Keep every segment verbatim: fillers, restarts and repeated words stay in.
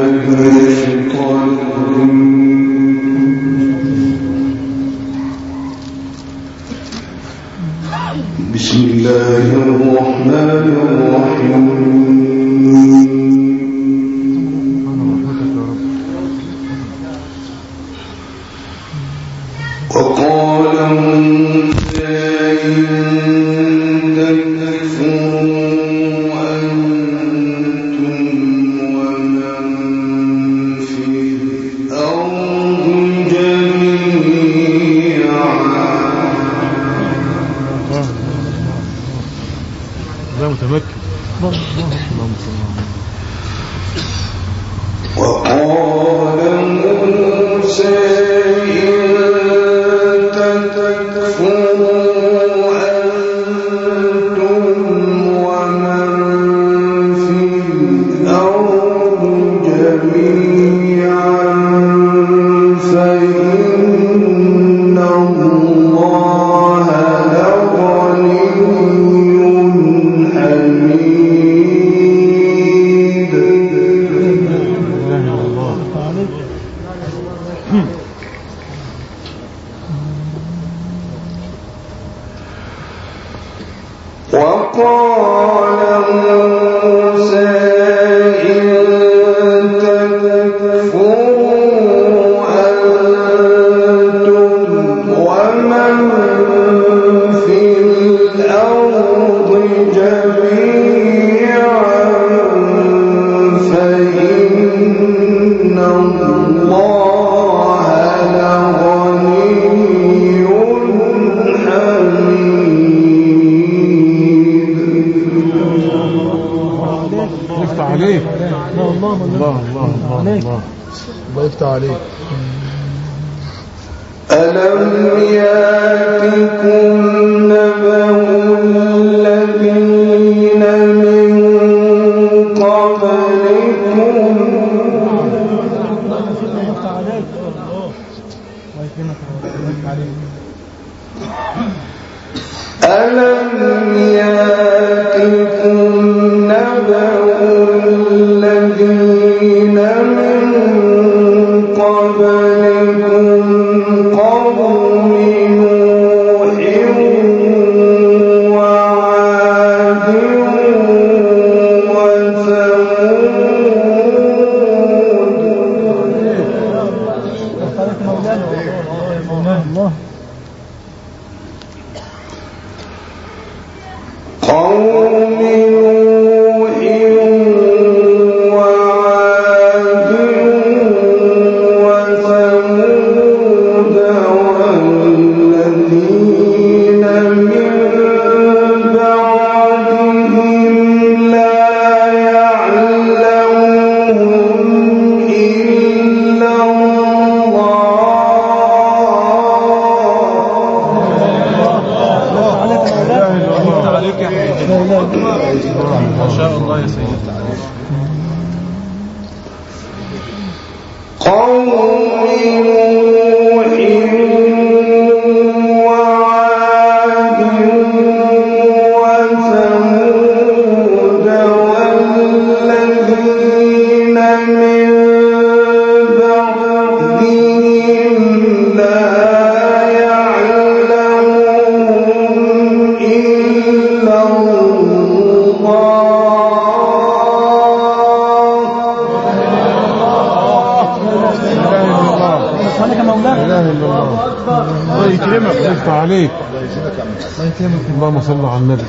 اللهم صل على النبي.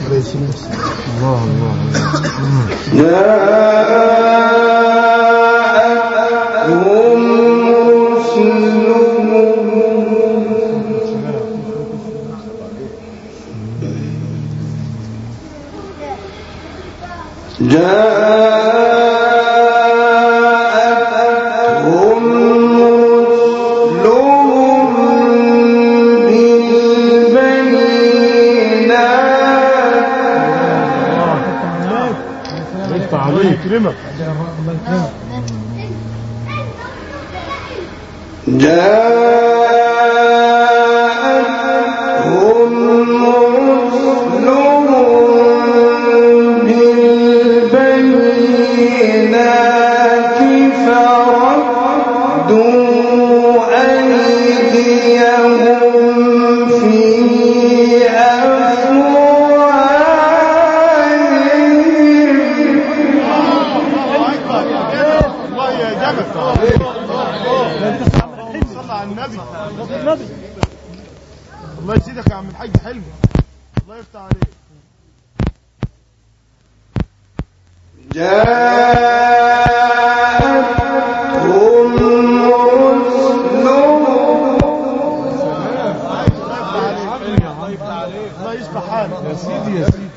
الله الله بالبينات الله يفتح عليك. جاءتهم الله يصبح حالك يا سيدي يا سيدي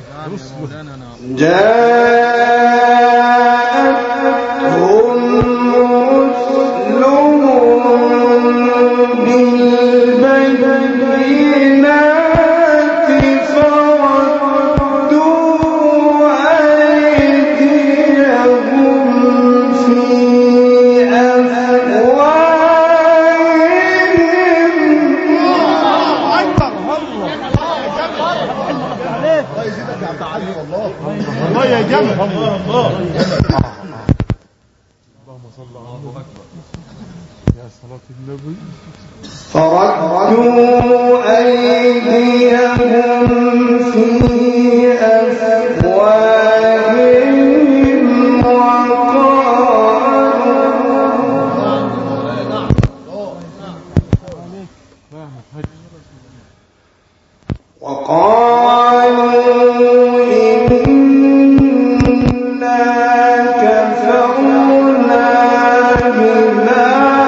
جاءتهم رسلهم بالبينات فردوا أيديهم في الله يا جمال. اللهم صل على النبي يا صلاة النبي. فردوا أيديهم في أفواههم وقالوا وقالوا إنا كفرنا بما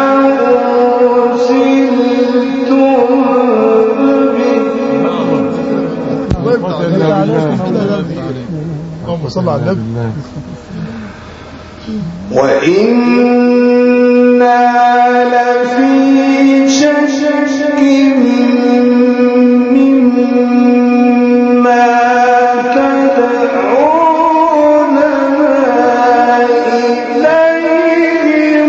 اللهم صل على النبي. وإنا لفي شك مما تدعوننا إليه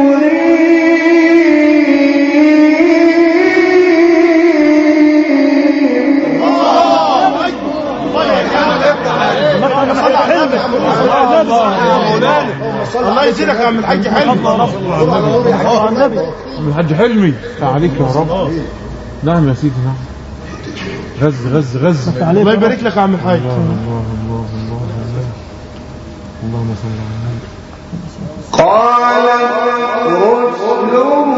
مريب. الله يزيدك يا عم الحاج حلمي. عم الحاج حلمي عليك يا رب. نعم يا سيدي نعم. غز غز غز. الله يبارك لك يا عم الحاج. الله الله الله الله الله. اللهم صل على النبي. قالت رسلهم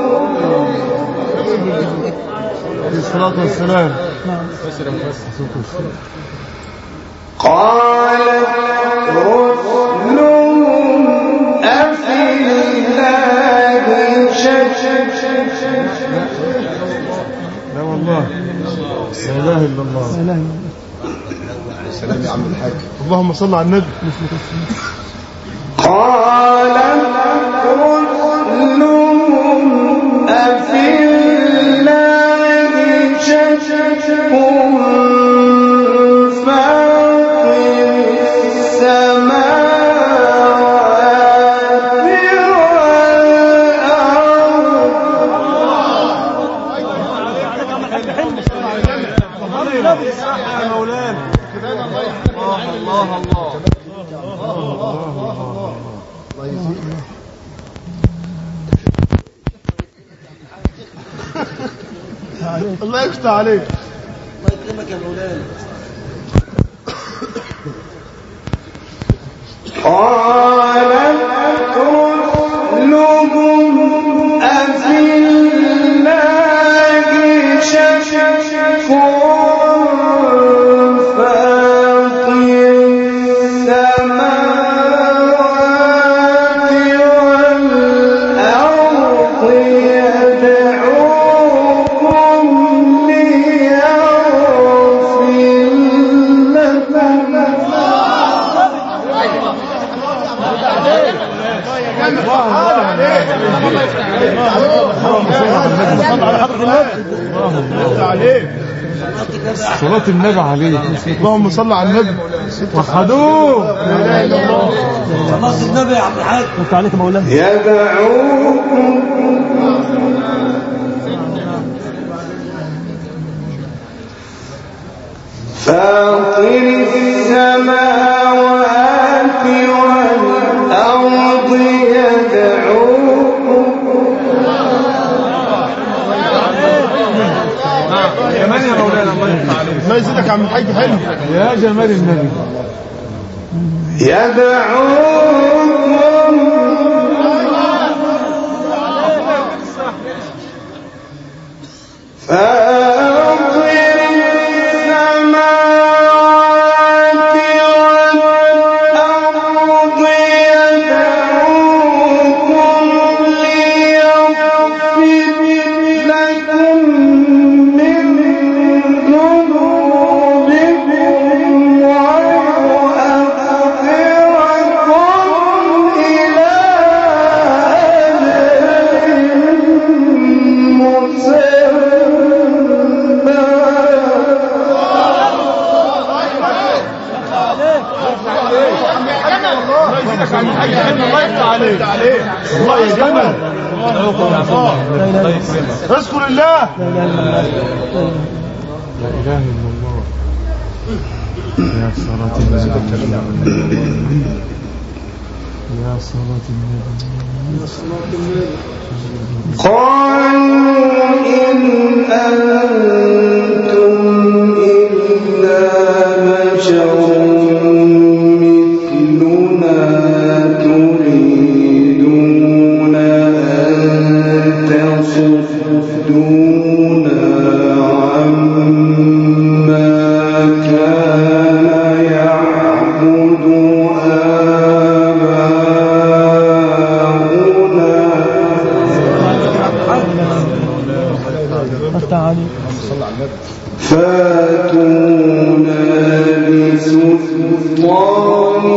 عليه الصلاة والسلام. قالت رسلهم أفي الله شك. لا والله لا إله إلا الله. سلام يا عم الحاج. اللهم صل على النبي. قالت رسلهم أفي الله شك الله يفتح عليك. الله يكرمك يا مولانا. قالت رسلهم أفي الله شك فاطر السماوات والأرض يدعوكم ليغفر لكم. صلاة النبي عليه. اللهم صل على النبي. وحدوه. صلاة النبي يا عم الحاج. انت عليك يا مولانا. يدعوكم فاطر السماوات والأرض يدعوكم. كمان يا مولانا الله يفتح عليك. الله يزيدك يا عم الحاج حلمي. يا جمال النبي. يدعوكم فاطر السماوات ايدك يا عم الحاج حلمي، الله يفتح عليك. الله يا جمل. اذكر الله. لا إله إلا الله. يا صلاة النبي، يا صلاة النبي. قالوا إن أنتم إلا بشر مثلنا تريدون أن تصدونا عما كان يعبد فاتونا بسلطان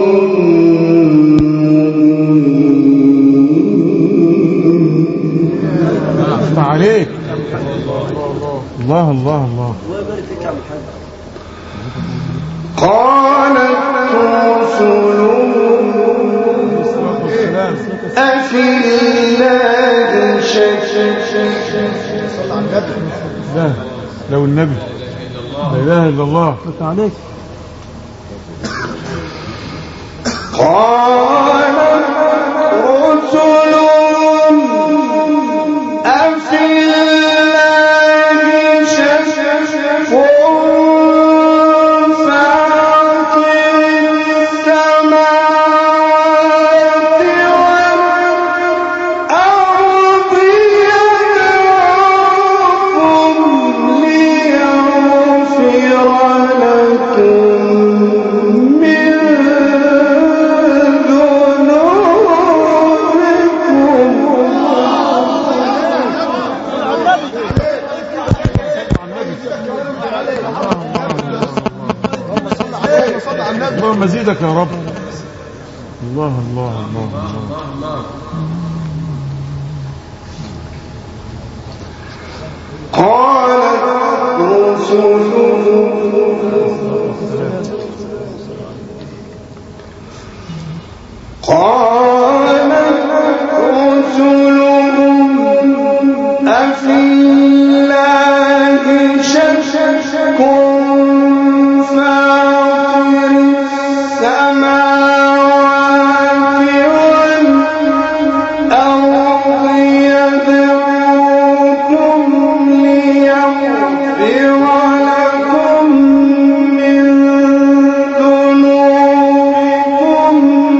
افتح عليك. الله الله الله. قالت رسلهم أفي الله شك. لا لو النبي لا إله إلا الله. افتح عليك. قالت رسلهم أفي الله شك فاطر السماوات والأرض يدعوكم ليغفر لكم من اللهم زيدك يا رب. الله الله الله الله. قالت رسلهم قالت رسلهم أفي الله شك فاطر السماوات والأرض يدعوكم ليغفر لكم من ذنوبكم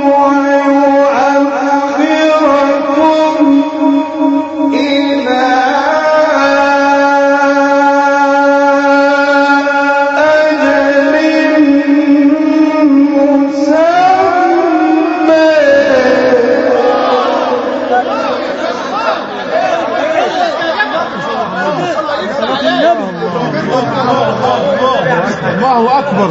ويؤخركم إلى الله أكبر.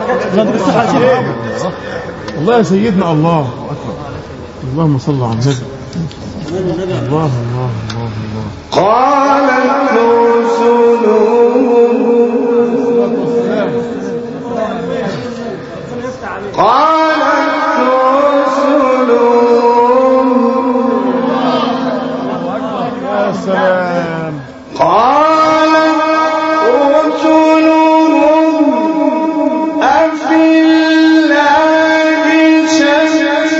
الله يا سيدنا الله أكبر. اللهم صل على النبي. الله الله الله الله. قالت رسلهم قالت رسلهم يا سلام. قالت رسلهم أفي الله شك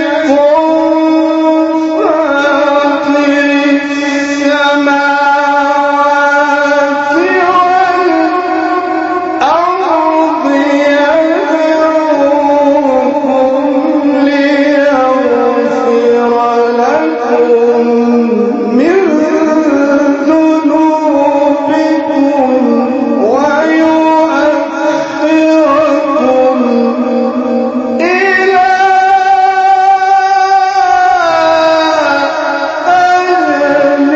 فاطر السماوات والأرض يدعوكم ليغفر لكم من ذنوبكم ويؤخركم إلى أجل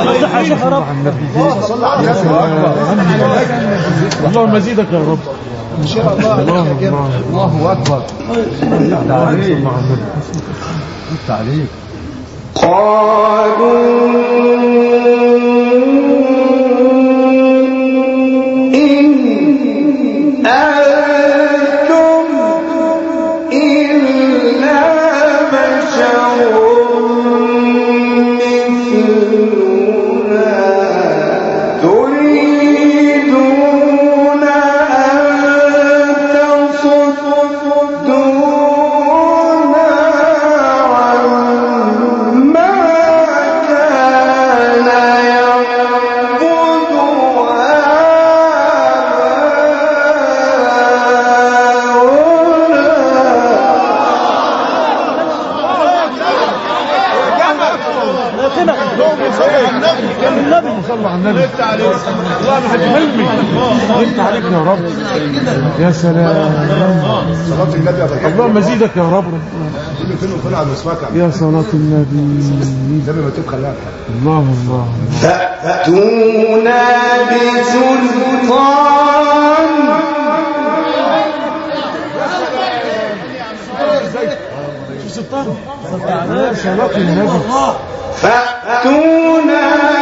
اللهم زيدك يا رب. ان شاء الله عليك يا جماعه. الله اكبر. تعليق تعليق قالوا إن أنتم إلا بشر مثلنا تريدون أن تصدونا عما كان يعبد النبي صلى على النبي. انت عليك الله حلمي. انت عليك يا رب. يا سلام. صلاه النبي يا باشا. اللهم زيدك يا رب. كل فين وفين على مسواك يا صلاة النبي. النبي ما تبخل. الله الله. فأتونا بسلطان سلطان. يا صلاة النبي. فأتونا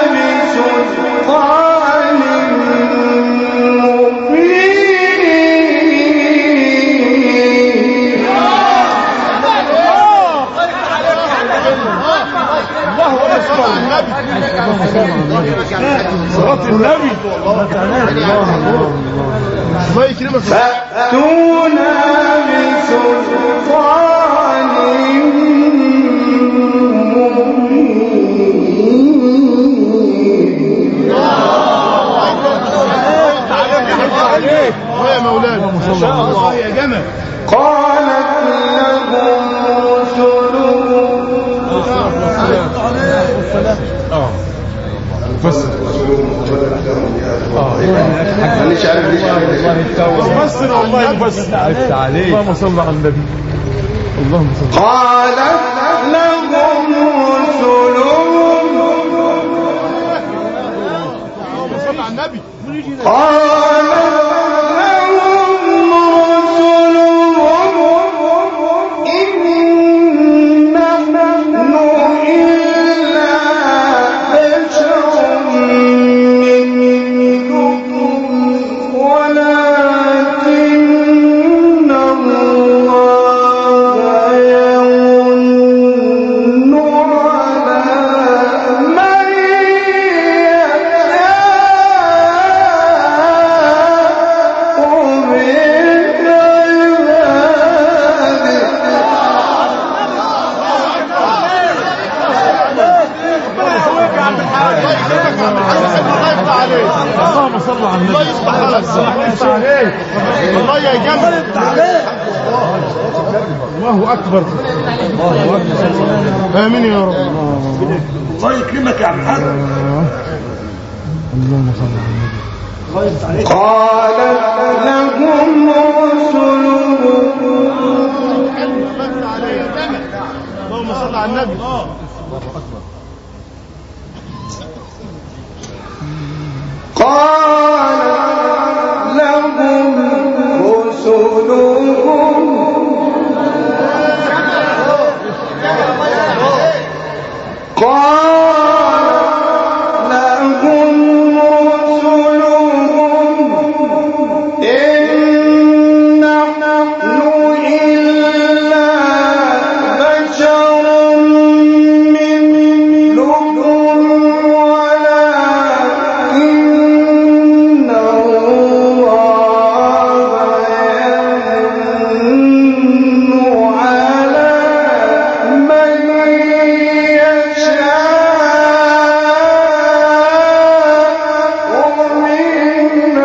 بسلطان مبين. الله أكبر. صلاة النبي. الله يكرمك. فأتونا بسلطان عليك يا مولانا. ما شاء الله يا جمل. قالت لهم رسلهم اه بس اه مانيش عارف ليش بس والله بس عرفت عليك. اللهم صل على النبي. اللهم صل. قالت لهم رسلهم اللهم صل على النبي. قالت لهم رسلهم إن نحن إلا بشر مثلكم ولكن الله يمن على من اللهم صل على النبي. الله يصبح عليك. عليك الله يا جمل. الله اكبر. الله اكبر. امين يا رب. الله يكرمك يا عم الحاج. اللهم صل على النبي. قالت لهم رسلهم اللهم صل على النبي. قالت لهم رسلهم قالت لهم رسلهم إن نحن إلا بشر مثلكم ولكن الله يمن على من يشاء من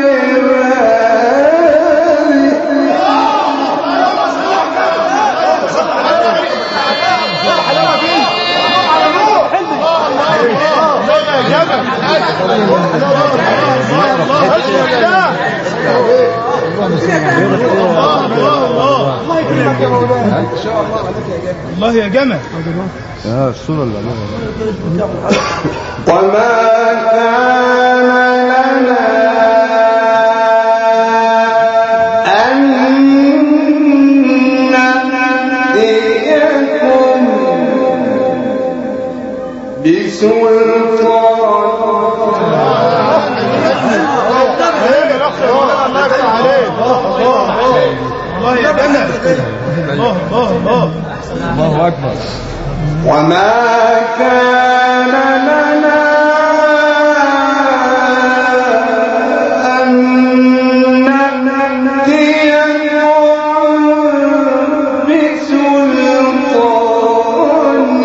الله يا جمل. اه الصورة اللي عليها وما كان لنا الله اكبر. وما كان لنا أن نأتيكم بسلطان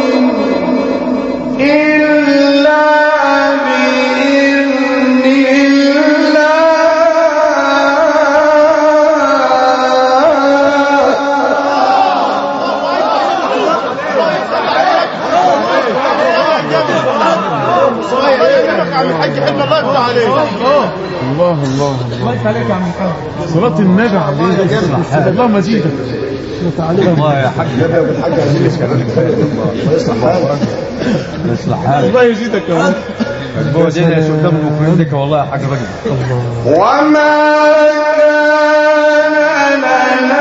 إلا بإذن الله الله الله عليك يا عم محمد. صلاة النبي عليك. الله مزيدك. الله يا حاج. يا ابو الحاج عايزين نسمع الله يصلح حالك. يصلح حالك. الله يزيدك يا رب. هو دينا يا سلطان مكرمك والله يا حاج راجل. وما كان لنا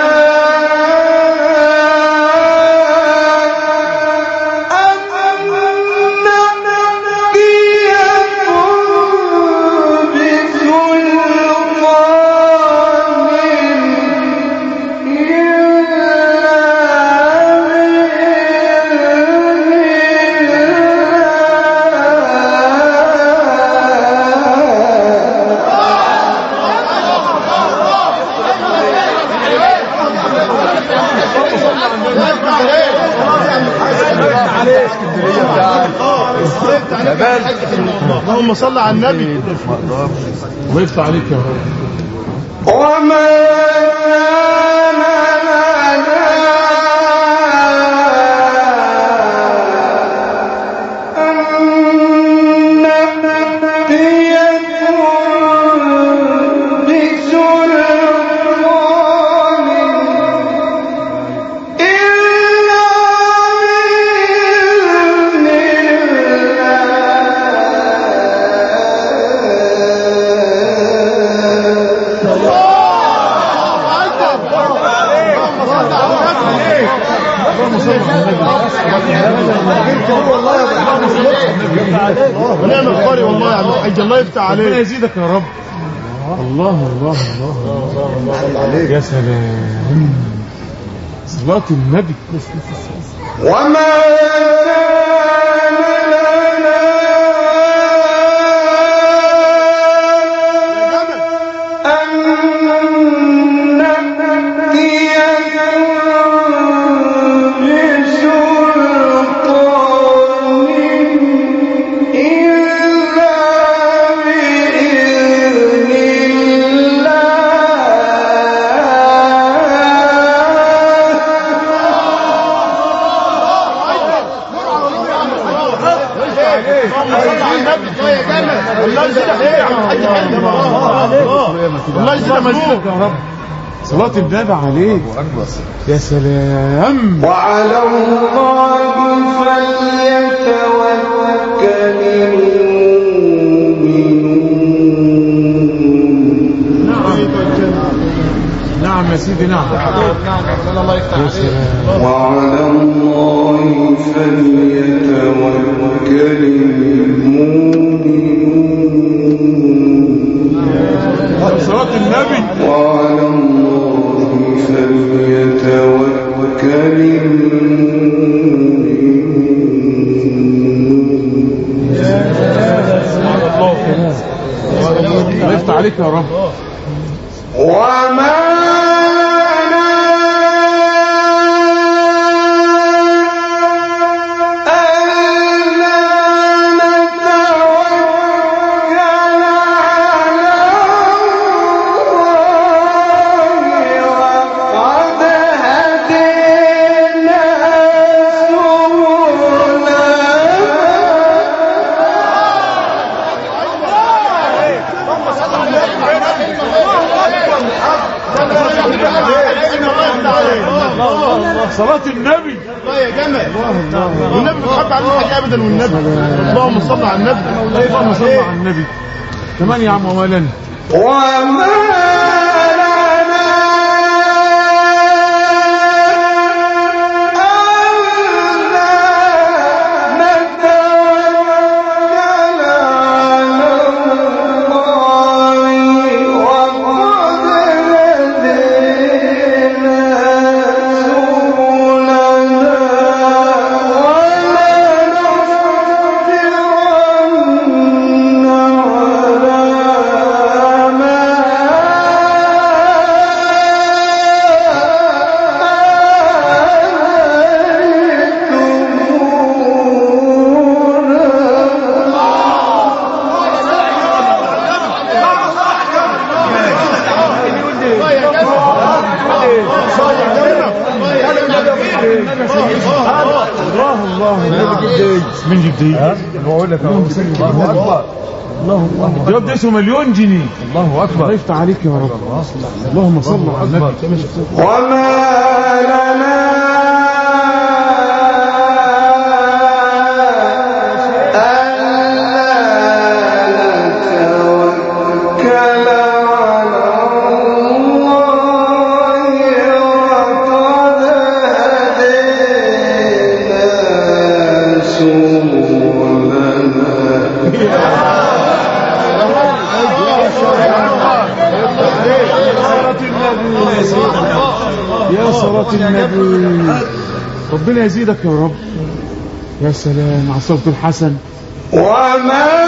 اللهم صل على النبي. ويفتح عليك يا رب. وما ونعم القاري والله يا عم الحاج. الله يفتح عليك. ربنا يزيدك يا رب. الله الله الله. يا سلام. صلاة النبي. وما الله يزيدك مزيدك يا رب. صلاة النبي عليك. يا سلام. وعلى الله فليتوكل المؤمنون. نعم يا سيدي. نعم الله يفتح عليك. وعلى الله فليتوكل المؤمنون. صلاة النبي. وعلى الله فليتوكل المؤمنون. الله يفتح عليك يا رب. وما صلاة النبي. الله يا جمل. والنبي بتحب على الحاج ابدا. والنبي اللهم صل على النبي. اللهم صل على النبي. كمان يا عم ومالنا. وما الله من جديد بقول لك الله اكبر الله اكبر الجواب ده اسمه مليون جنيه. الله اكبر. الله يفتح عليك يا رب. اللهم صل على النبي. وما لنا يا صلاة النبي. ربنا يزيدك يا رب. يا سلام على الصوت الحسن. وما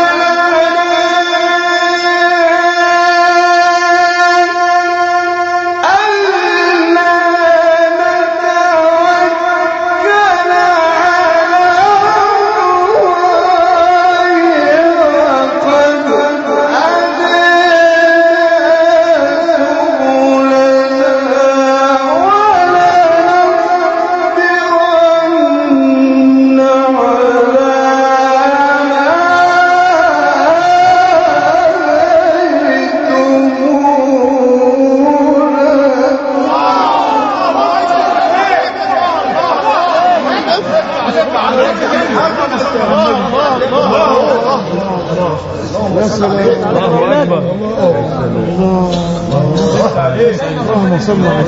اللهم صل على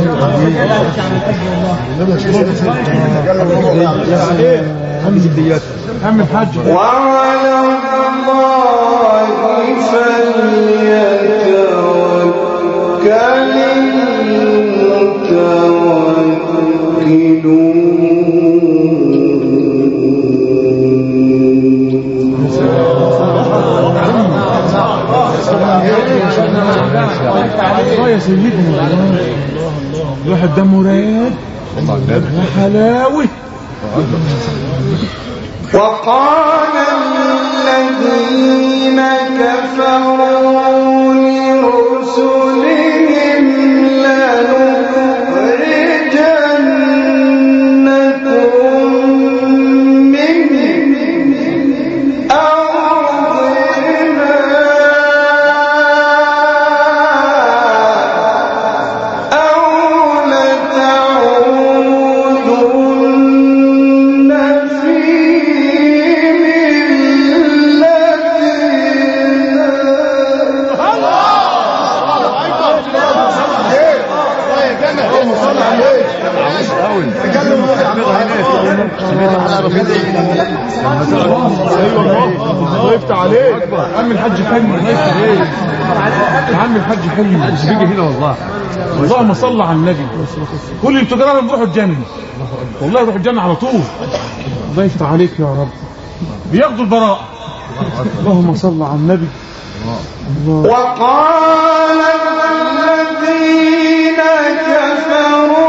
النبي. عم الحاج وعلى الله فليتوكل المتوكلون. يا سيدنا الواحد ده مراد وحلاوه. وقال الذين كفروا لرسلهم لنخرجنكم من أرضنا أو لتعودن في الله يفتح عليك. عم الحاج حلمي. الله يفتح عليك يا عم الحاج حلمي. مش بيجي هنا والله. اللهم صل على النبي. كل التجار بيروحوا الجنه والله، يروحوا الجنه على طول. الله يفتح عليك يا رب. بياخدوا البراء. اللهم صل على النبي. الله. وقال الذين كفروا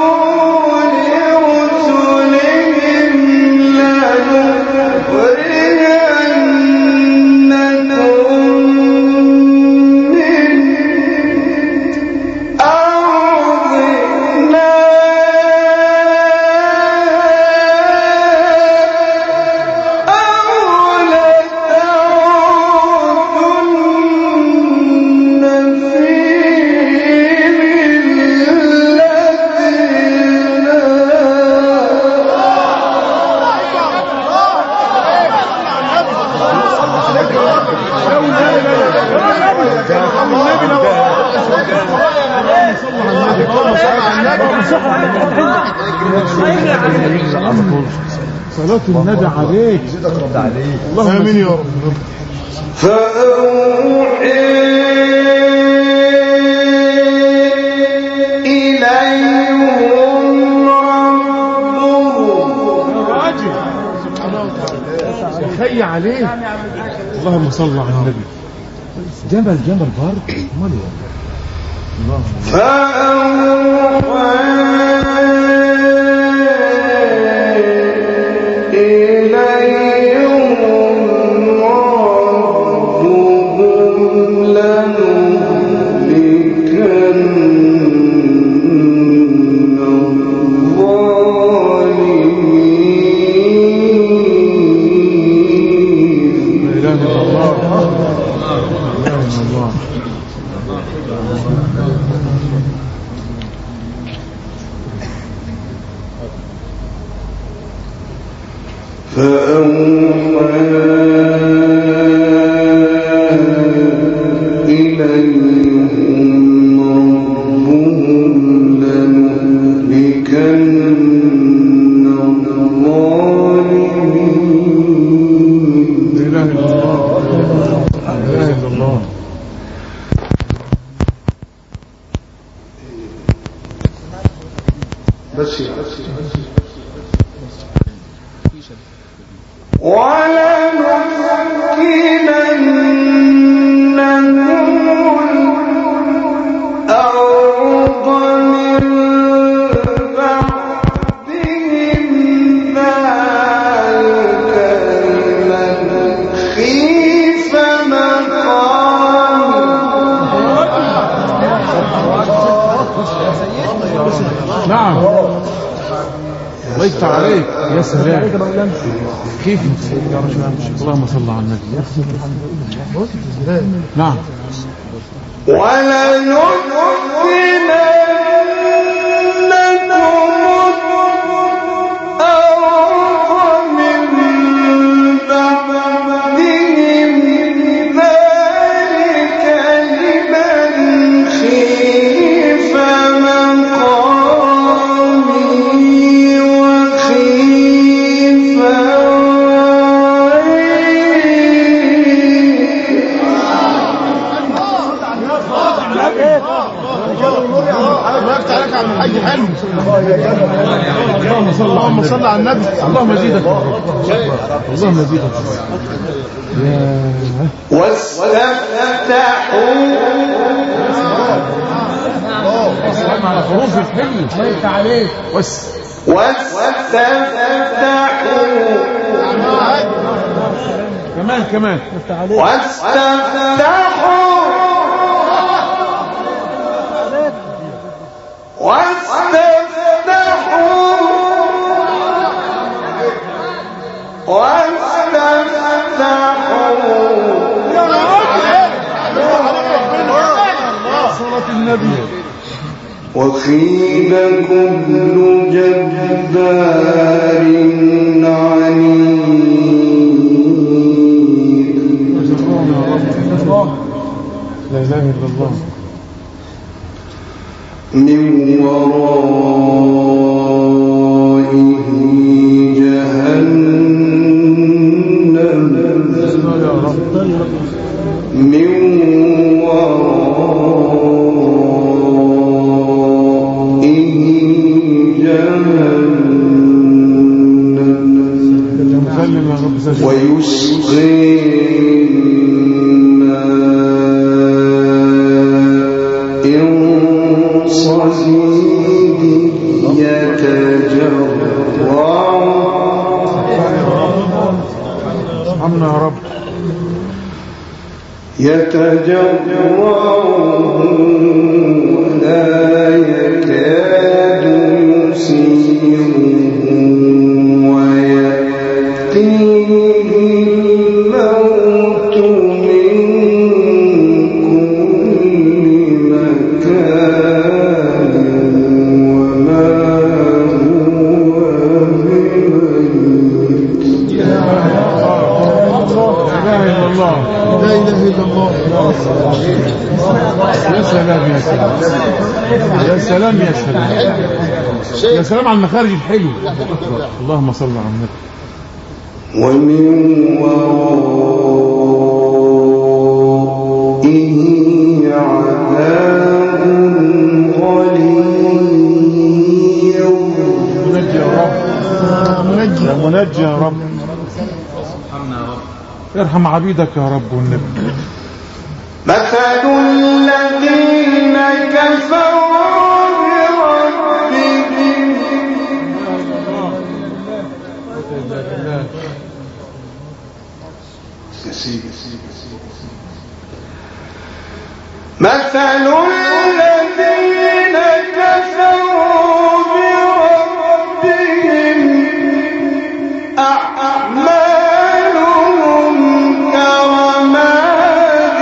صلاة النبي عليك. اللهم امين يا رب. فأوحي إليهم ربهم. خي عليه. اللهم صل على النبي. جبل جبل برد. فأوحي الظالمين نعم الله يفتح عليك يا سلام كيف اللهم صل على النبي نعم اللهم صل على النبي. اللهم زيدك اللهم زيدك واستفتحوا السلام على حروف الحلم الله يفتح عليك. واستفتحوا كمان كمان واستفتحوا واستفتحوا صلاة النبي وخيل كل جبار عنيد لا إله إلا الله من ورائه جهنم من ورائه جهنم ويسقي ارحمنا يا رب يتجرعه ولا يكاد يسيغه ويأتيه الموت من كل مكان وما هو بميت. لا إله إلا الله لا إله إلا الله. يا سلام يا سلام يا سلام يا سلام يا سلام على المخارج الحلوة. اللهم صل على النبي. ومن ورائه عذاب غليظ. منجي يا رب منجي منجي يا رب ارحم عبيدك يا رب والنبي. مثل الذين كفروا بربهم مثل الذين كفروا بربهم أعمالهم كرماد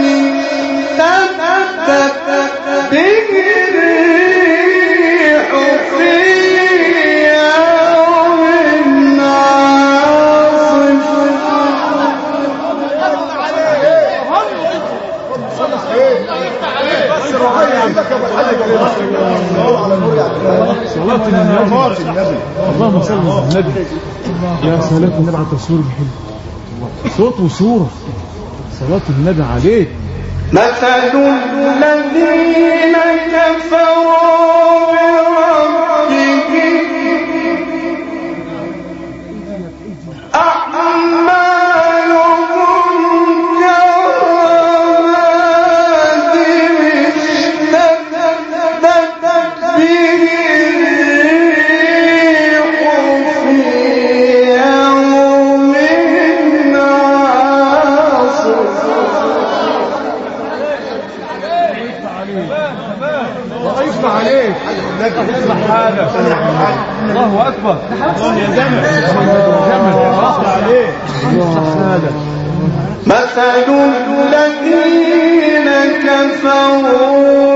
اشتدت به الريح في يوم عاصف صلاة النبي اللهم صل على النبي. يا سلام النبي على التصوير الحلو، صوت وصورة. صلاة النبي عليك. مثل الذين كفروا بربهم أعمالهم كرماد اشتدت به الريح في يوم عاصف. الله عليك. اسمع حالك. الله اكبر. الله يا جمل. جمل الله عليك. مثل الذين كفروا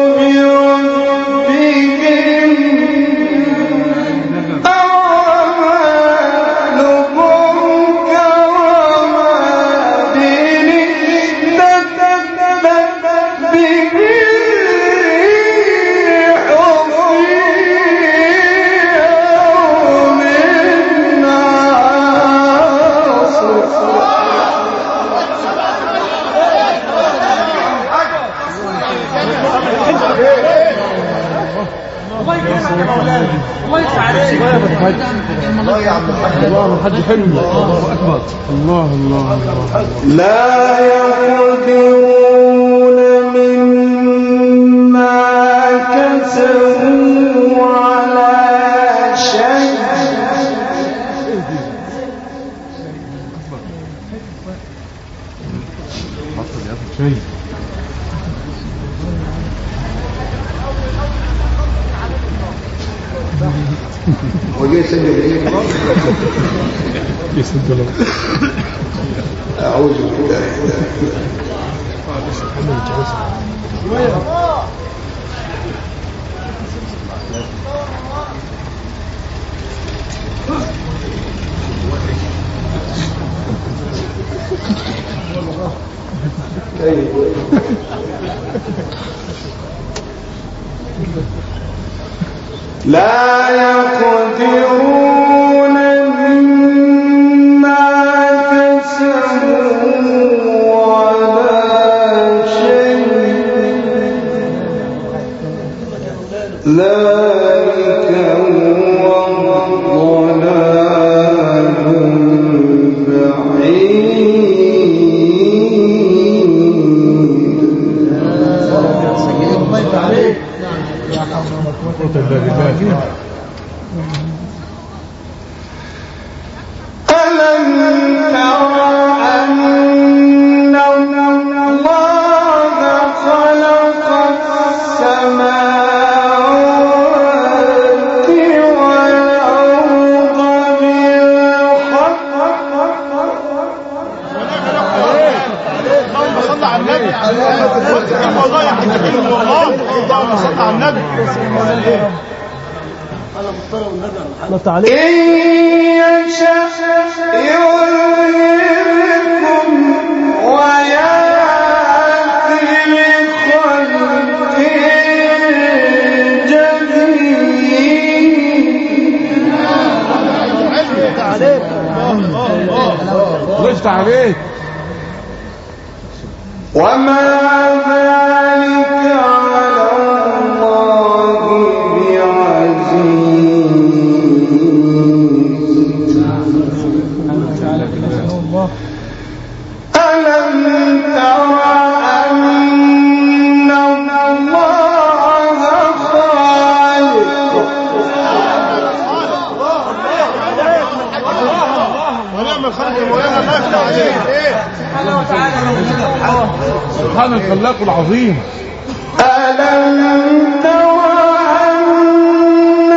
بربهم أعمالهم كرماد اشتدت به الريح في يوم عاصف. الله يفتح عليك. الله يا عم الحاج. الله الحاج حلو. الله اكبر. الله الله لا يقدرون مما كسبوا على شيء. شيء. هو جاي يسجل ايه؟ يسجل. اعوذ بالله. لا يقدرون مما كسبوا على شيء. ذلك هو الضلال البعيد. ألم تر أن الله خلق السماوات والأرض بالحق. اللهم صل على النبي. والله يا حاج حلو والله. اللهم صل على النبي. إن يشاء يذهبكم ويأتي بخلق جديد. الله يفتح عليك. وما ذلك على الله بعزيز. ألم تر أن الله خالق ونعم الخلق مولانا. الله يفتح عليك. سبحان الخلاق العظيم. ألم تر أن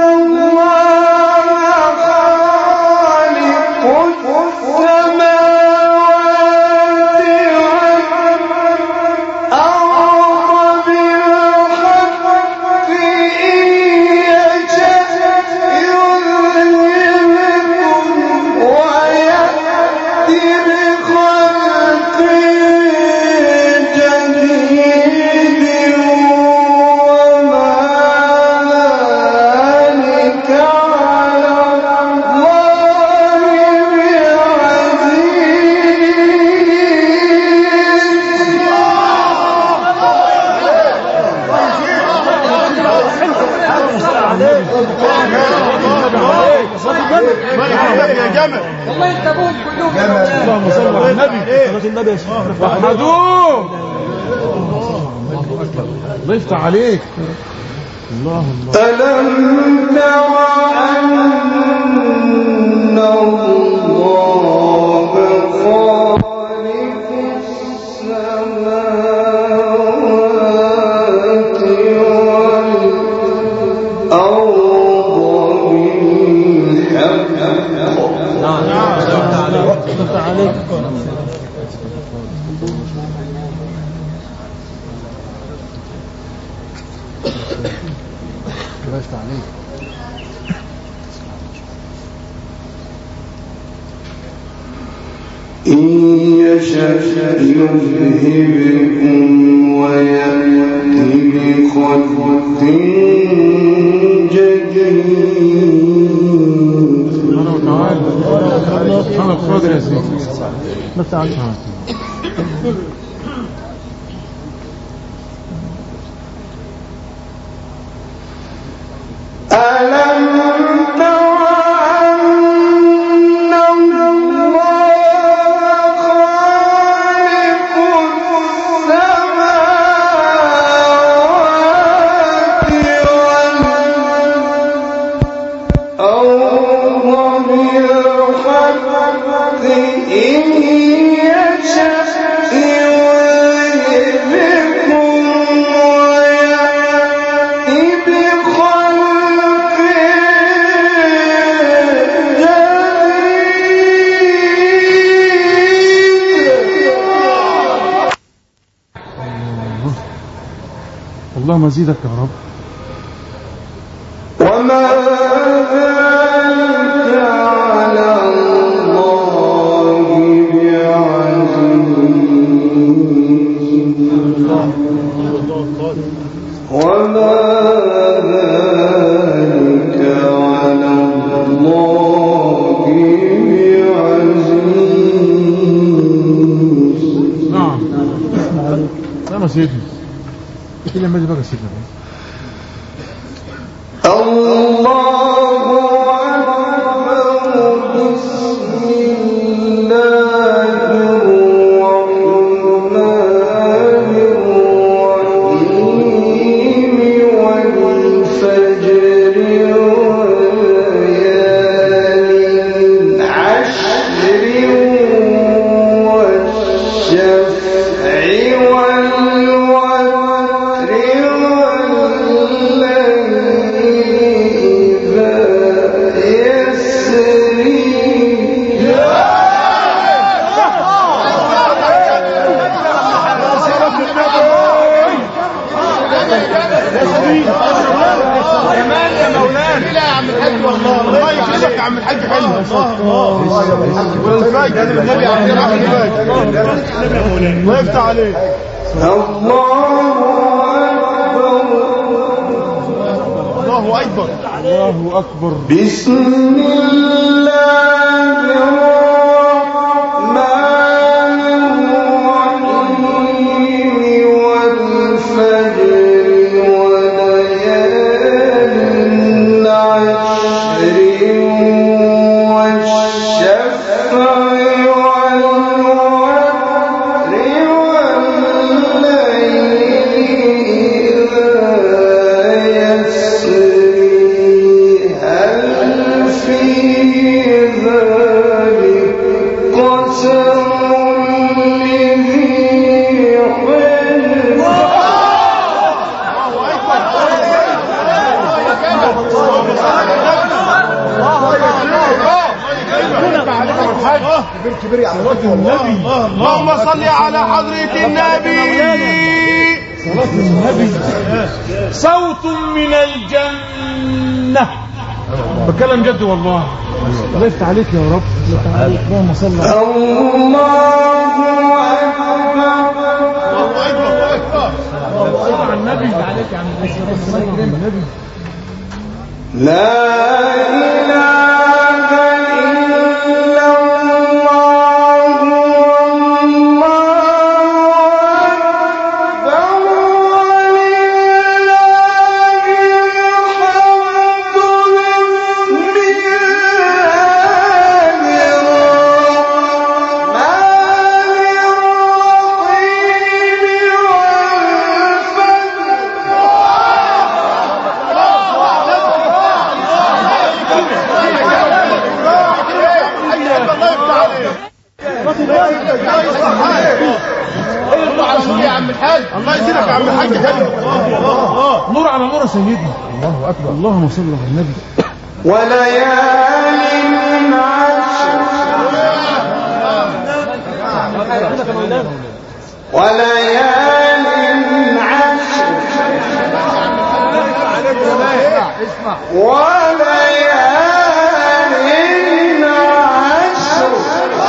الله خالق السماوات والأرض بالحق. إن يشاء يذهبكم ويأتي بخلق جديد. يا جمل والله انت ابوك كلهم اللهم صل على النبي. النبي يا شيخ. احمدوه. الله يفتح عليك. الله الله. ألم تر أن الله خالق السماوات والأرض بالحق إن يشأ يذهبكم ويأتي بخلق جديد. سبحانه وتعالى. سبحان القادر يا سيدي. ألم تر أن الله خالق السماوات والأرض بالحق إن يشأ يذهبكم ويأتي بخلق جديد. اللهم زيدك يا رب. وما ذلك على الله بعزيز. وما ذلك على الله بعزيز. نعم. نعم يا سيدي. كده لما يجي بقى سيدنا. الله أكبر. بسم الله الرحمن الرحيم. والفجر وليال عشر والشفع والوتر والليل إذا يسري. كمان يا مولانا. لا يا عم الحاج والله الله يكرمك يا عم الحاج حلو. والفجر النبي عبد الرحمن الله يفتح عليك. الله أكبر. الله اكبر. الله أكبر. بسم الله الرحمن الرحيم. والفجر وليال عشر والشفع والوتر والليل إذا يسري. هل في ذلك قسم لذي حجر. اللهم صل على حضرة النبي. صلاة النبي صوت من الجنة. بتكلم جد والله. الله يفتح عليك يا رب. اللهم صل على النبي. النبي لا إله إلا الله والله أكبر ولله الحمد الله يزيدك يا عم الحاج حلو. نور على نور يا سيدنا. الله اكبر. اللهم صل على النبي. وليال عشر وليال عشر وليال عشر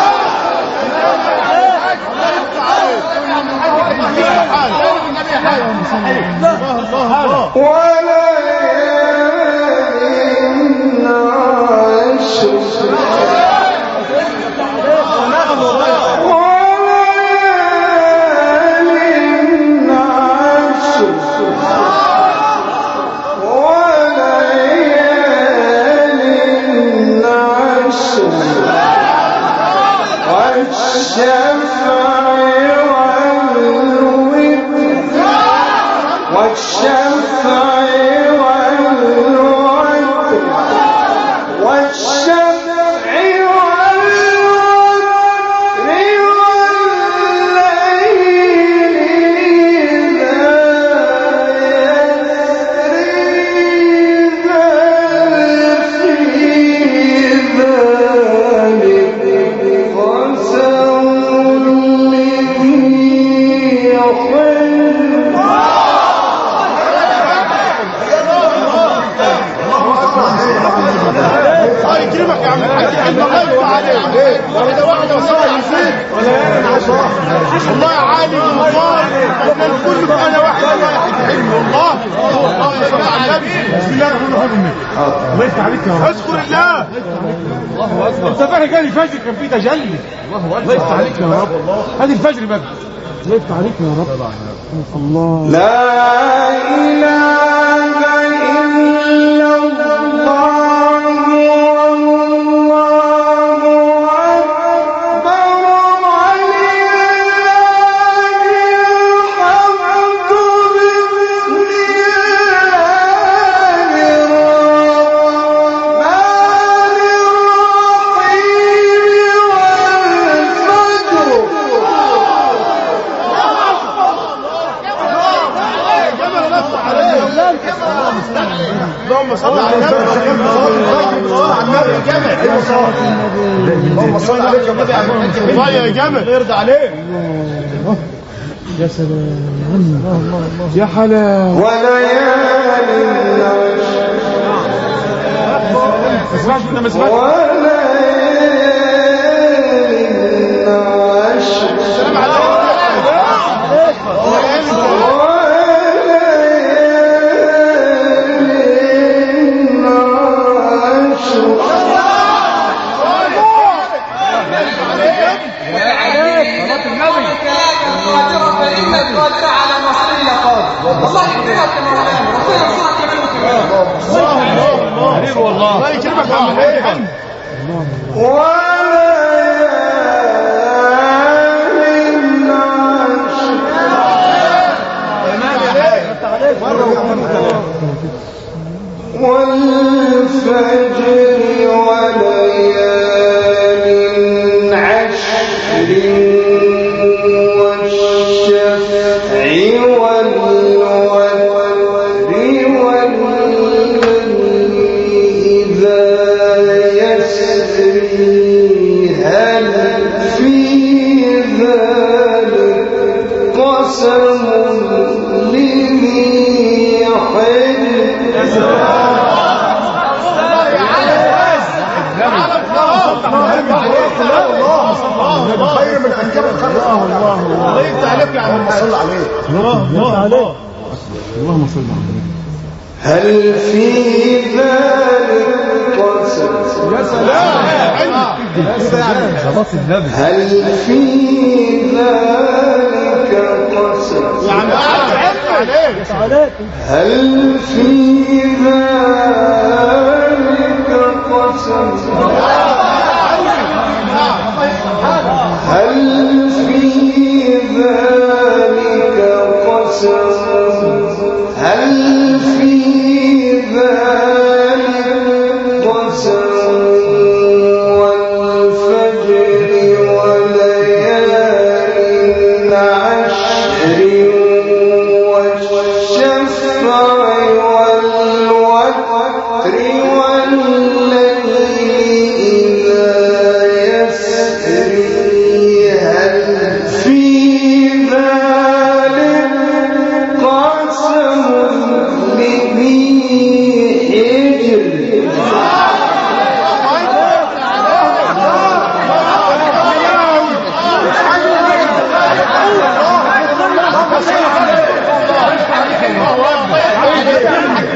اذكر الله. الله اكبر. انت فاهم جالي فجر كان في تجلي. الله اكبر. الله يفتح عليك يا رب. هذه الفجر بقى. الله يفتح عليك يا رب. الله. لا إله إلا الله والله أكبر ولله الحمد اللهم صل على النبي. اللهم صل عليك يا النبي. الله يا جمل يرضى عليك. يا سلام يا حلاوه. وليال ما سمعتش انت ما سمعتش. السلام عليكم. الله يكرمك يا مولانا. ربنا يرزقك كمان وكمان. الله الله والله. الله يكرمك يا عم الحاج. والفجر وليال عشر والشفع والوتر والليل إذا يسري هل في ذلك قسم لذي حجر. خير من انكار الخلق. الله الله الله يفتح عليك يا عم. صل عليه. الله الله. اللهم صل على النبي. هل في ذلك قسم. يا سلام. هل في ذلك قسم. يعني قاعد عليك. هل في ذلك قسم. هل في ذلك قسم. هل في ذلك قسم والفجر وليال عشر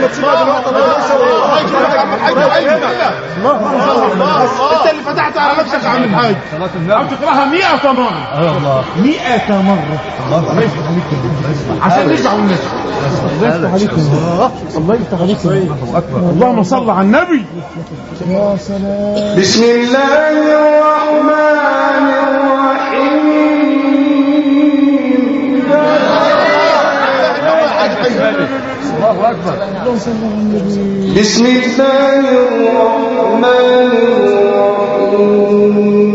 تسيبها دلوقتي انت اللي فتحت على نفسك يا عم الحاج. او تقراها مئة مرة مئة مرة الله يفتح عليك عشان نرجع ونرجع. الله يفتح عليك الله يفتح عليك. اللهم صل على النبي. يا سلام. بسم الله الرحمن الرحيم. الله أكبر. اللهم صل على النبي. بسم الله الرحمن الرحيم.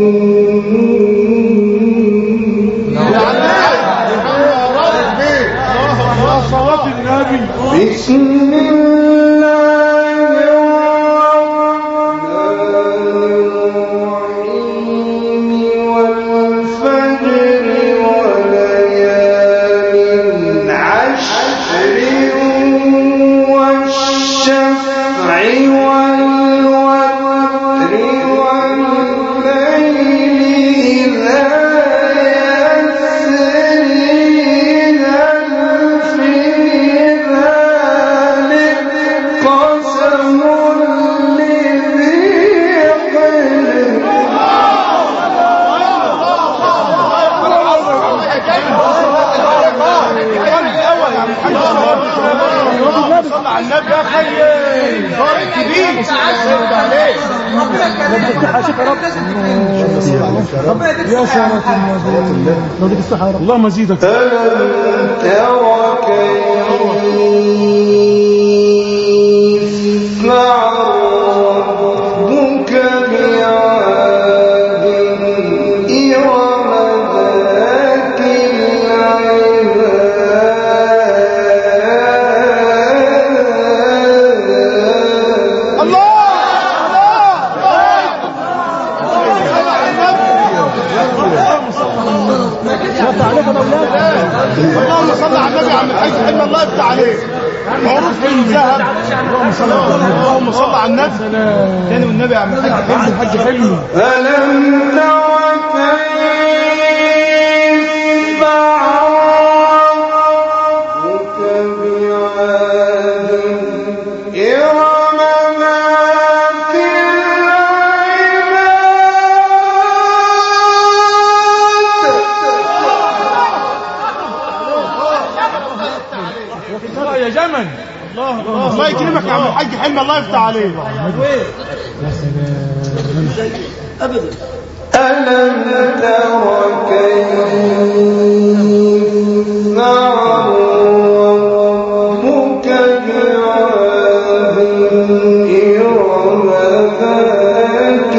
صلاة النبي. بسم الله الرحمن الرحيم. والفجر وليال عشر والشفع والوتر والليل إذا يسري هل في ذلك قسم لذي حجر. صلى على النبي يا خي. طارق كبير. يا سلام النبي. ناديك الصحة. اللهم زيدك. ألم تر كيف فعل ربك بعاد إرم ذات العماد. الله اللهم صل على النبي يا عم الحاج. حلم الله يفتح عليك. معروف بالذهب. اللهم صل على النبي تاني والنبي يا عم الحاج. حلم الحاج حلمي. ألم تر كيف فعل ربك بعاد إرم ذات العماد. الله يا جمل. الله يكرمك يا عم الحاج. حلم الله يفتح عليك. ألم تر كيف فعل ربك بعاد إرم ذات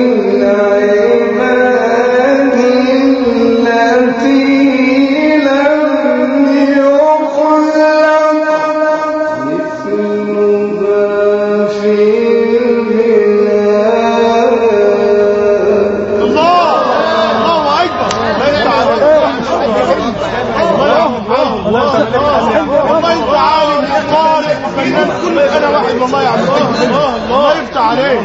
العماد التي لم يخلق مثلها في البلاد. الله الله اكبر. الله يفتح عليك. الله الله انت عالم قارئ فنان كل انا واحد والله يا عم الحاج. الله يفتح عليك.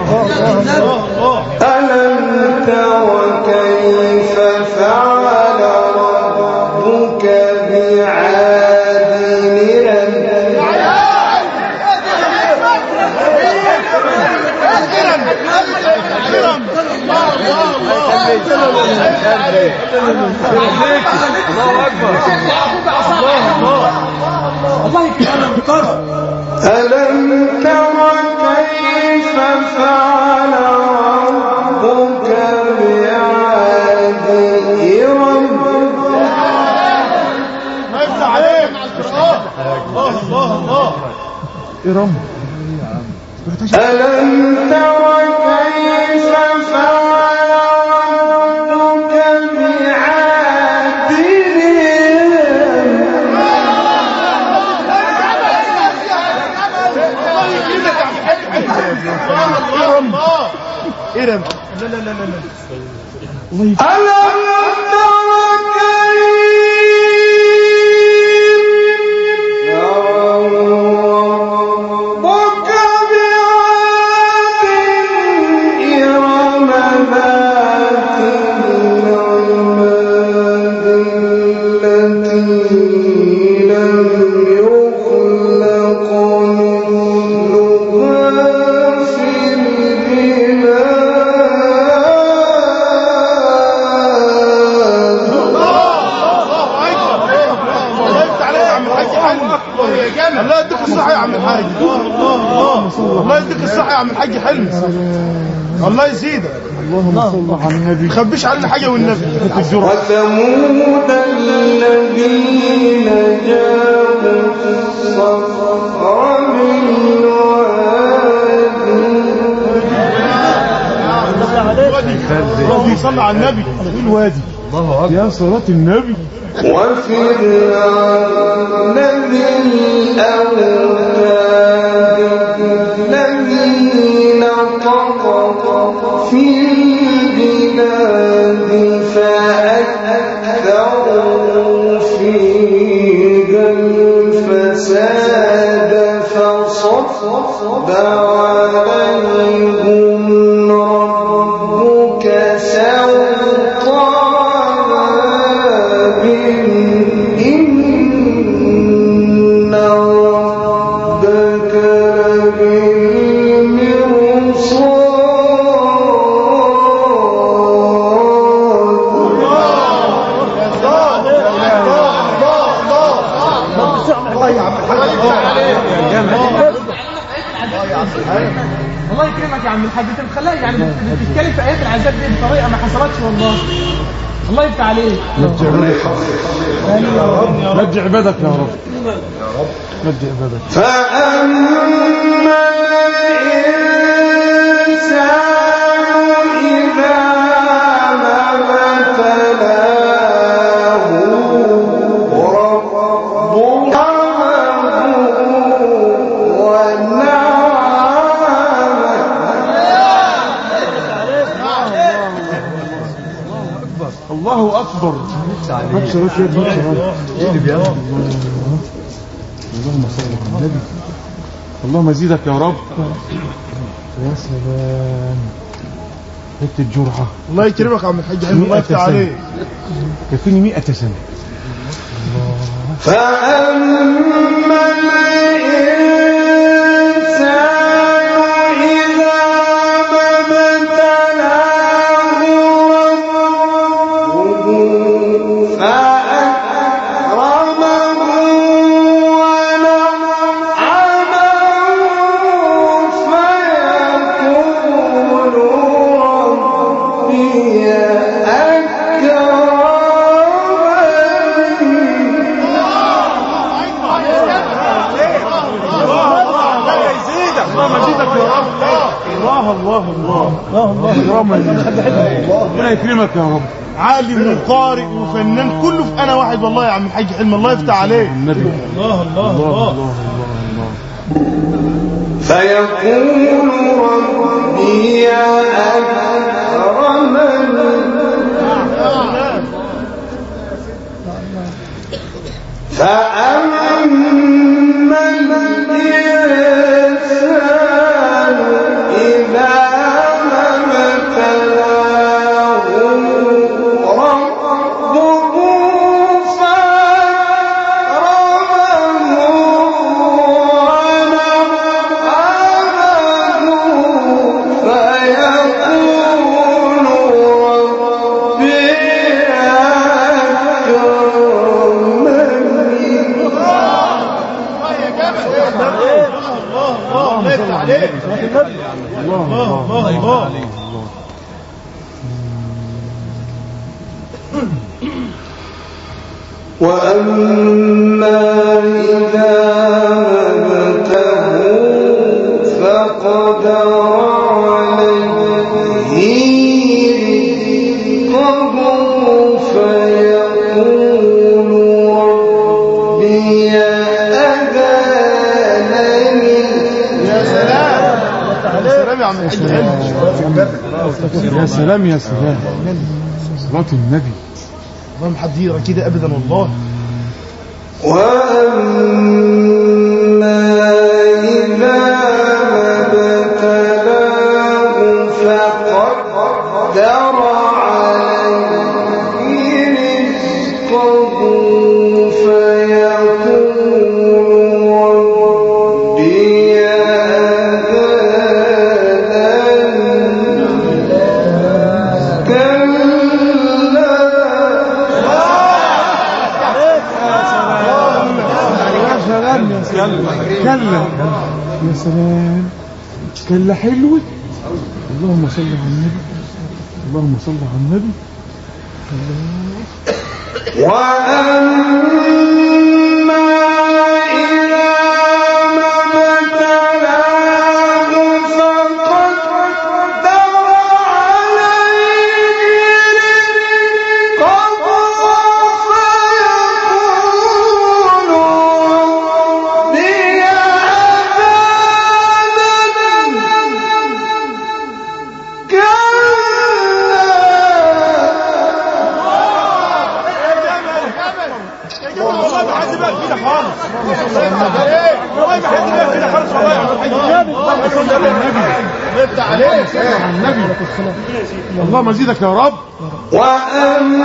ألم تر كيف فعل ربك بعاد إرم. الله أكبر. الله يكرمك. ألم تر كيف فعل ربك بعاد إرم. ما يفتح عليك. الله الله الله. إرم. ألم تر كيف فعل ربك بعاد إرم. إرم. لا لا لا لا لا. ألم تر كيف فعل ربك بعاد إرم ذات العماد التي لم يخلق الصحة يا عم الحاج. الله يديك الصحة يا عم الحاج حلمي. الله يزيدك. اللهم صل على النبي. ما تخبيش علينا حاجة والنبي. وثمود الذين جابوا الصخر بالوادي. اللهم صل على النبي. الوادي يا صلاة النبي. وفرعون ذي الأوتاد الذين طغوا في البلاد فأكثروا فيها الفساد فصب عليهم ربك سوط عذاب إن ربك الله يكرمك يا عم الحاج. انت مخليها يعني بتتكلم في ايات العذاب دي بطريقه ما حصلتش والله. الله يفتح عليك. مجد عبادك يا رب. مجد عبادك يا رب. مجد عبادك. فأما الإنسان إذا ما ابتلاه ربه الله أكبر. أبشرك يا ابن الشباب. اللهم صل على النبي. اللهم زيدك يا رب. يا سلام. حتة جرعة. الله يكرمك يا عم الحاج حلمي. الله يفتح عليك. كفيني مئة سنة. فأما الإنسان إذا ما ابتلاه ربه فأكرمه ونعمه فيقول ربي الله الله الله الله ربنا يكرمك يا رب. عالم وقارئ وفنان كله في انا واحد والله يا عم الحاج حلمي. الله يفتح عليك. النبي. الله الله الله الله الله. فيقول ربي أكرمن فأما الإنسان إذا ما ابتلاه ربه فأكرمه ونعمه فيقول ربي الله الله. وأما إذا مبته فقدر عليه رزقه فيقول ربي أهانني. يا سلام. يا سلام يا عم الحاج حلمي. يا سلام يا سلام. صلاة النبي. ما محديرة كده ابدا والله. وأما إذا ابتلاه فقدر عليه رزقه فيقول ربي أهانن. كلا يا سلام يا كلا يا سلام كلا حلوة. اللهم صل على النبي اللهم صل على النبي. وأما إذا ما ابتلاه فقدر عليه رزقه فيقول ربي والله ما حد بقى كده خالص. والله ما حد بقى كده خالص. والله يا عم الحاج اللهم صل على النبي ويفتح عليك على النبي. اللهم زيدك يا رب. وأما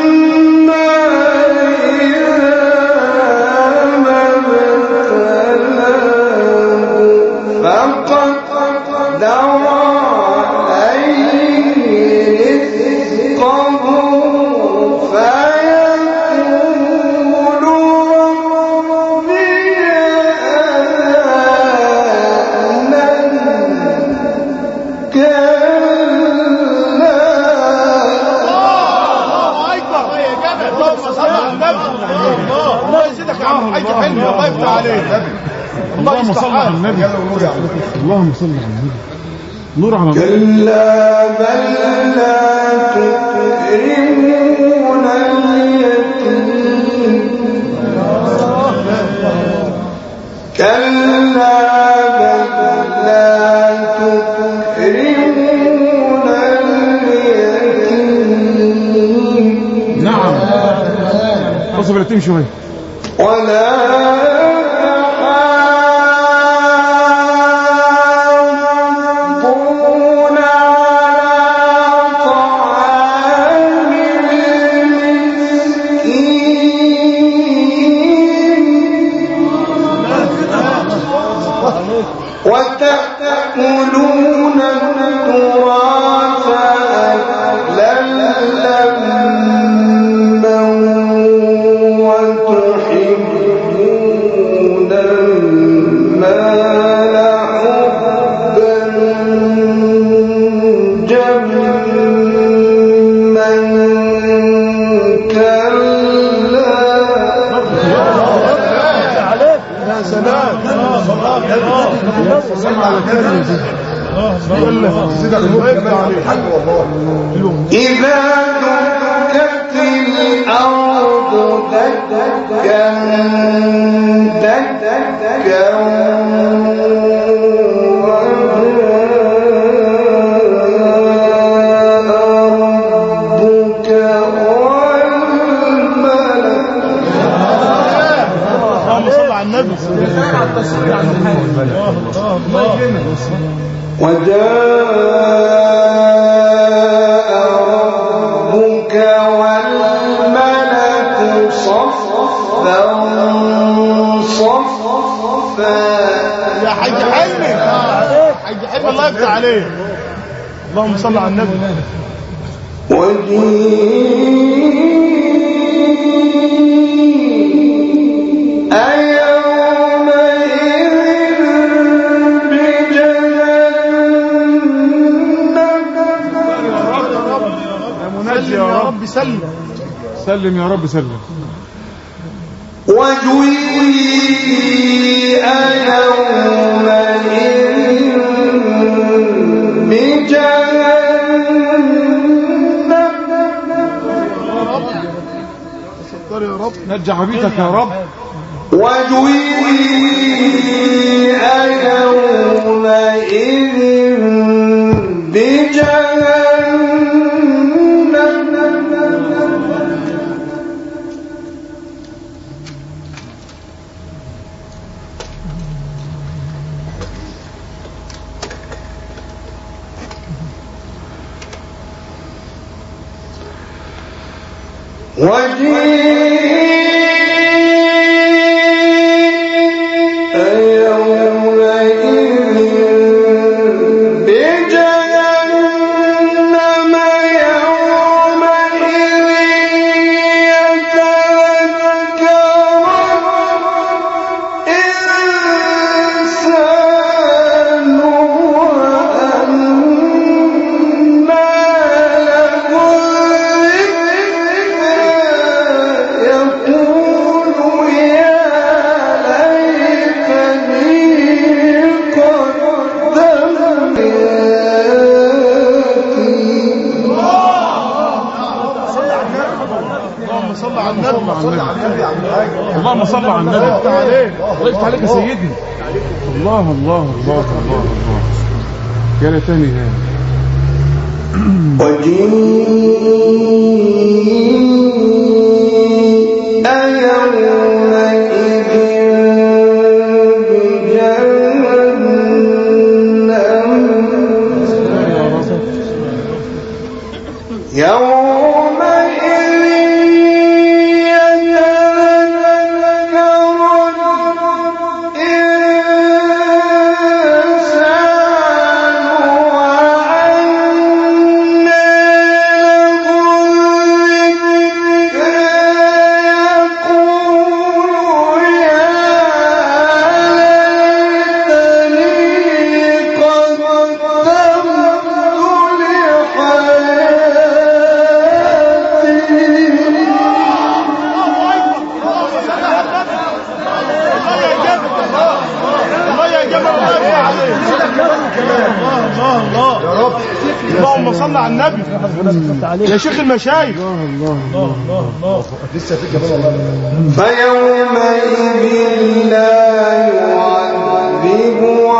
الله يفتح عليك. اللهم صل على النبي اللهم صل على النبي. نور على النبي. كلا بل لا تكرمون اليتيم كلا بل لا تكرمون اليتيم. نعم اصبر اليتيم شويه. ولا تحاضون على طعام المسكين وتأكلون التراث أكلا لما وتحبون المال حبا جما كلا. يا سلام يا سلام على كده. إذا دكت الأرض دكا دكا ربك والملك. اللهم صل على النبي. وجاء ربك والملك صفا صفا. يا حاج حلمي حاج حلمي الله يفتح عليك. اللهم صل على النبي. وجيء يومئذ منجي يا رب سلم سلم يا رب سلم. وجيء يومئذ بجهنم. ستر يا رب. نجح بيتك يا رب. وجيء يومئذ بجهنم. وجيء يومئذ بجهنم يومئذ يتذكر الإنسان اللهم صل على النبي. الله يفتح عليك يا سيدنا. الله الله الله الله الله. يا تاني ها وجيء اللهم صل على النبي يا شيخ المشايخ. الله الله الله الله. لسه في كمان والله. فيومئذ لا يعذب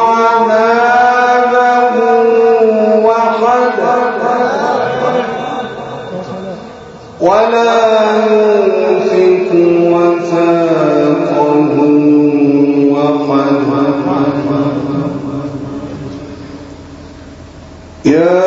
عذابه أحد ولا يوثق وثاقه أحد. يا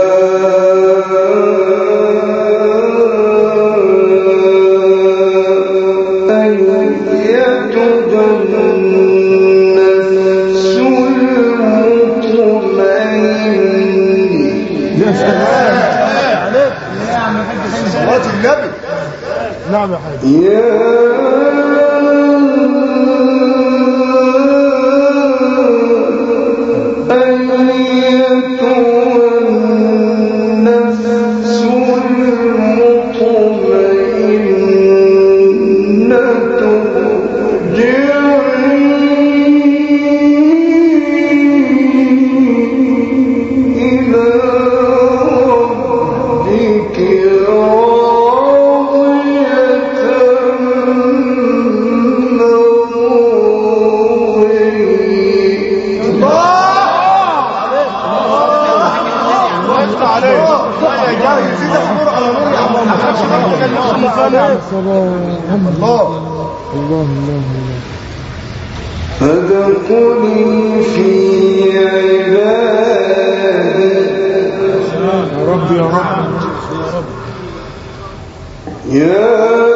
نعم يا حبيبي. فادخلي في عبادي. يا رب يا رب يا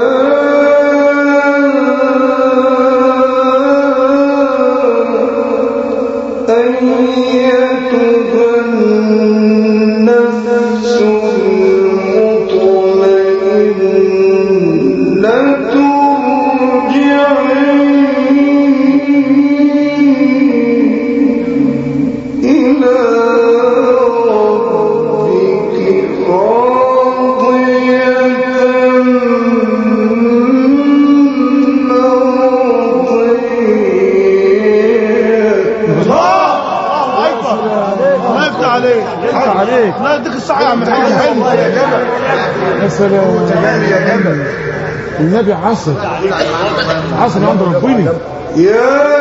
الله يديك الصحة يا عم الحاج حلو. يا سلام يا جمل. النبي عصر عصر عند ربنا. يا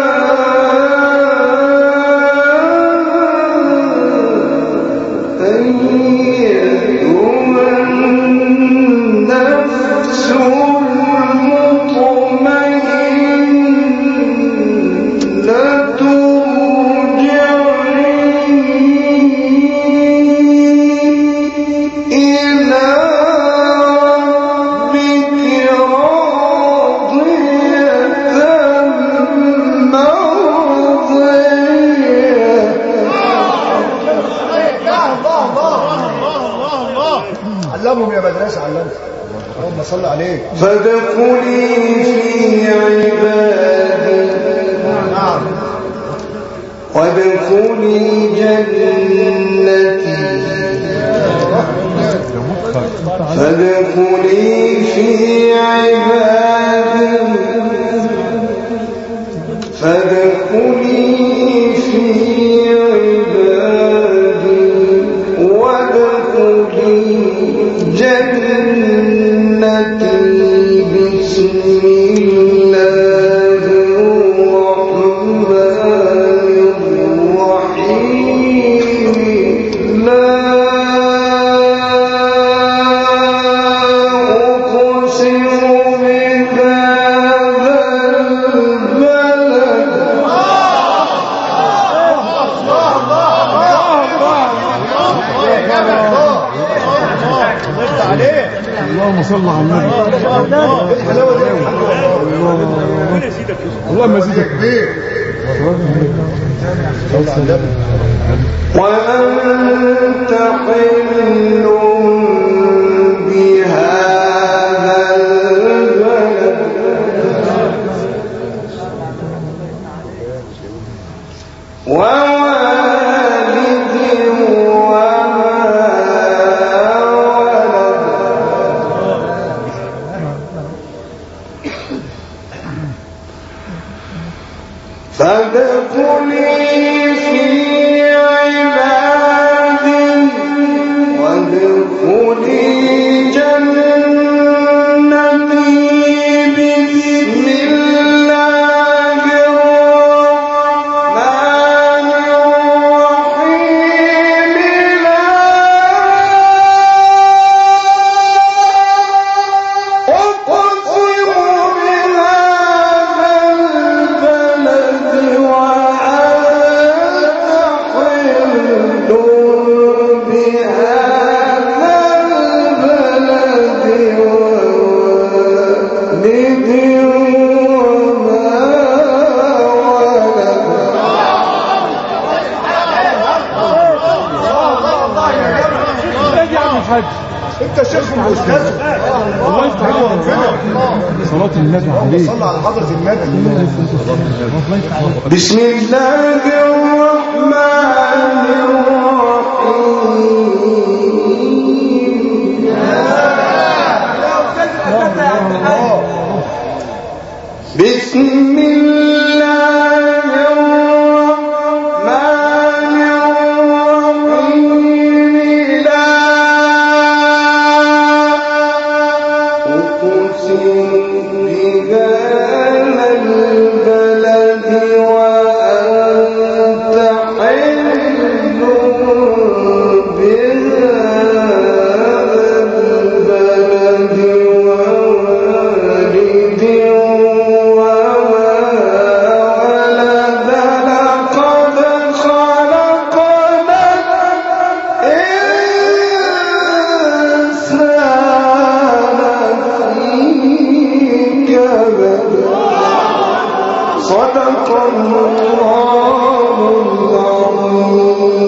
علمهم يا مدرسة علمهم. اللهم صل عليك. فادخلي في عبادي. نعم. وادخلي جنتي. فادخلي في عبادي. فادخلي في عبادي وادخلي جنتي بسم الله اللهم صل على النبي. اللهم زيدك كبير. وأنت حل بهذا البلد ووالد وما فادخلي في عبادي وادخلي جنتي بسم الله الرحمن الرحيم لا أقسم بهذا البلد انت شيخ واستاذ الله يفتح عليك صلاة النبي عليه. صلى على حضرة النبي. بسم الله الرحمن الرحيم بسم الله الرحمن الرحيم لا أقسم بهذا البلد وأنت حل بهذا البلد ووالد وما ولد لقد خلقنا الإنسان في كبد صدق الله العظيم.